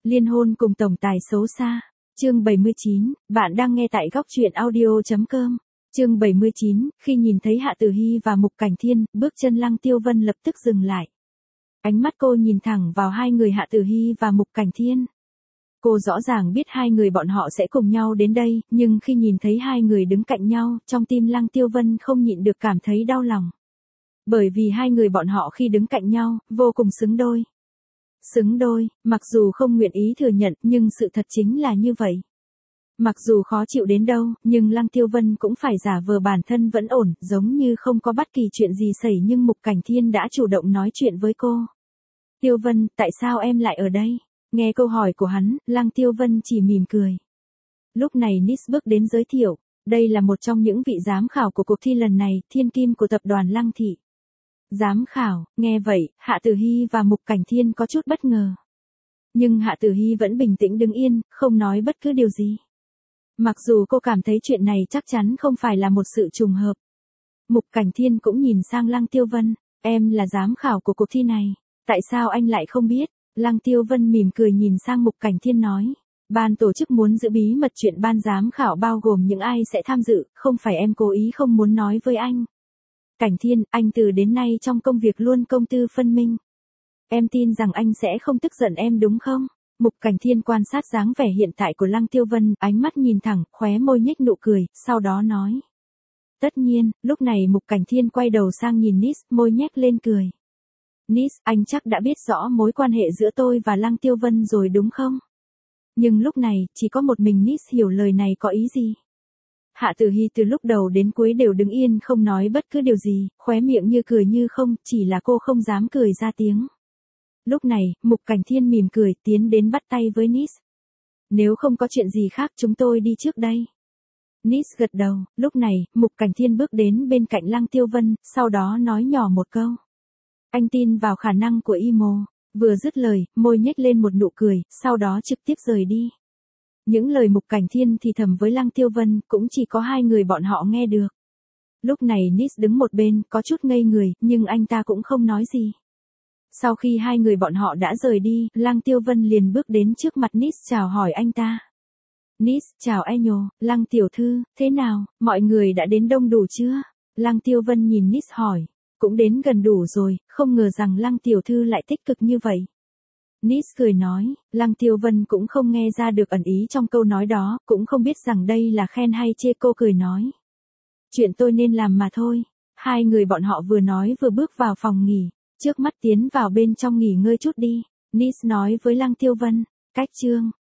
Liên hôn cùng tổng tài xấu xa. Chương 79, bạn đang nghe tại góc truyện audio.com. Chương 79, khi nhìn thấy Hạ Tử Hy và Mục Cảnh Thiên, bước chân Lăng Tiêu Vân lập tức dừng lại. Ánh mắt cô nhìn thẳng vào hai người Hạ Tử Hy và Mục Cảnh Thiên. Cô rõ ràng biết hai người bọn họ sẽ cùng nhau đến đây, nhưng khi nhìn thấy hai người đứng cạnh nhau, trong tim Lăng Tiêu Vân không nhịn được cảm thấy đau lòng. Bởi vì hai người bọn họ khi đứng cạnh nhau, vô cùng xứng đôi. Xứng đôi, mặc dù không nguyện ý thừa nhận, nhưng sự thật chính là như vậy. Mặc dù khó chịu đến đâu, nhưng Lăng Tiêu Vân cũng phải giả vờ bản thân vẫn ổn, giống như không có bất kỳ chuyện gì xảy, nhưng Mục Cảnh Thiên đã chủ động nói chuyện với cô. Tiêu Vân, tại sao em lại ở đây? Nghe câu hỏi của hắn, Lăng Tiêu Vân chỉ mỉm cười. Lúc này Nis bước đến giới thiệu, đây là một trong những vị giám khảo của cuộc thi lần này, thiên kim của tập đoàn Lăng Thị. Giám khảo, nghe vậy, Hạ Tử Hy và Mục Cảnh Thiên có chút bất ngờ. Nhưng Hạ Tử Hy vẫn bình tĩnh đứng yên, không nói bất cứ điều gì. Mặc dù cô cảm thấy chuyện này chắc chắn không phải là một sự trùng hợp. Mục Cảnh Thiên cũng nhìn sang Lăng Tiêu Vân, em là giám khảo của cuộc thi này, tại sao anh lại không biết? Lăng Tiêu Vân mỉm cười nhìn sang Mục Cảnh Thiên nói, ban tổ chức muốn giữ bí mật chuyện ban giám khảo bao gồm những ai sẽ tham dự, không phải em cố ý không muốn nói với anh. Cảnh Thiên, anh từ đến nay trong công việc luôn công tư phân minh. Em tin rằng anh sẽ không tức giận em đúng không? Mục Cảnh Thiên quan sát dáng vẻ hiện tại của Lăng Tiêu Vân, ánh mắt nhìn thẳng, khóe môi nhếch nụ cười, sau đó nói. Tất nhiên, lúc này Mục Cảnh Thiên quay đầu sang nhìn Nis, môi nhếch lên cười. Nis, anh chắc đã biết rõ mối quan hệ giữa tôi và Lăng Tiêu Vân rồi đúng không? Nhưng lúc này, chỉ có một mình Nis hiểu lời này có ý gì. Hạ Tử Hy từ lúc đầu đến cuối đều đứng yên không nói bất cứ điều gì, khóe miệng như cười như không, chỉ là cô không dám cười ra tiếng. Lúc này, Mục Cảnh Thiên mỉm cười tiến đến bắt tay với Nis. Nếu không có chuyện gì khác chúng tôi đi trước đây. Nis gật đầu, lúc này, Mục Cảnh Thiên bước đến bên cạnh Lăng Tiêu Vân, sau đó nói nhỏ một câu. Anh tin vào khả năng của Imo. Vừa dứt lời, môi nhếch lên một nụ cười, sau đó trực tiếp rời đi. Những lời Mục Cảnh Thiên thì thầm với Lăng Tiêu Vân, cũng chỉ có hai người bọn họ nghe được. Lúc này Nis đứng một bên, có chút ngây người, nhưng anh ta cũng không nói gì. Sau khi hai người bọn họ đã rời đi, Lăng Tiêu Vân liền bước đến trước mặt Nis chào hỏi anh ta. Nis, chào Enyo, Lăng tiểu thư, thế nào, mọi người đã đến đông đủ chưa? Lăng Tiêu Vân nhìn Nis hỏi. Cũng đến gần đủ rồi, không ngờ rằng Lăng tiểu thư lại tích cực như vậy. Nis cười nói, Lăng Tiêu Vân cũng không nghe ra được ẩn ý trong câu nói đó, cũng không biết rằng đây là khen hay chê, cô cười nói. Chuyện tôi nên làm mà thôi. Hai người bọn họ vừa nói vừa bước vào phòng nghỉ, trước mắt tiến vào bên trong nghỉ ngơi chút đi. Nis nói với Lăng Tiêu Vân, cách chương.